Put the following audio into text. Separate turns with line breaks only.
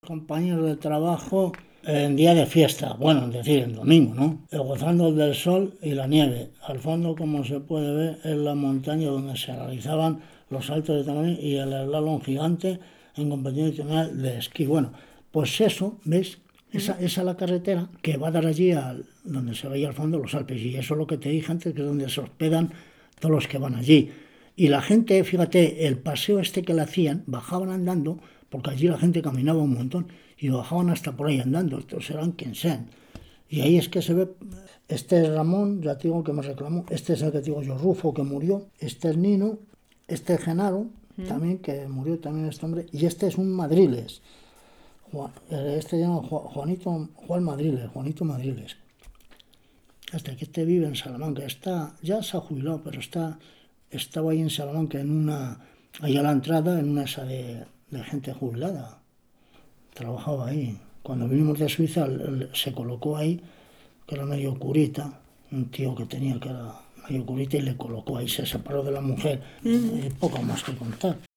Compañeros de trabajo en día de fiesta, bueno, es decir, el domingo, ¿no? Gozando del sol y la nieve. Al fondo, como se puede ver, es la montaña donde se realizaban los saltos de tamaño y el slalom gigante en competición internacional de esquí. Bueno, pues eso, ¿ves? Esa es la carretera que va a dar allí donde se veía al fondo los Alpes. Y eso es lo que te dije antes, que es donde se hospedan todos los que van allí. Y la gente, fíjate, el paseo este que le hacían, bajaban andando, porque allí la gente caminaba un montón, y bajaban hasta por ahí andando, estos serán quien sean. Y ahí es que se ve, este es Ramón, ya te digo que me reclamó, este es el que te digo yo, Rufo, que murió, este es Nino, este es Genaro, también, que murió también este hombre, y este es un Madriles, este se llama Juan Madriles, hasta que este vive en Salamanca, ya se ha jubilado, pero estaba ahí en Salamanca, ahí a la entrada, en una esa de gente jubilada, trabajaba ahí. Cuando vinimos de Suiza se colocó ahí, que era medio curita, un tío que tenía que era medio curita y le colocó ahí, se separó de la mujer, poco más que contar.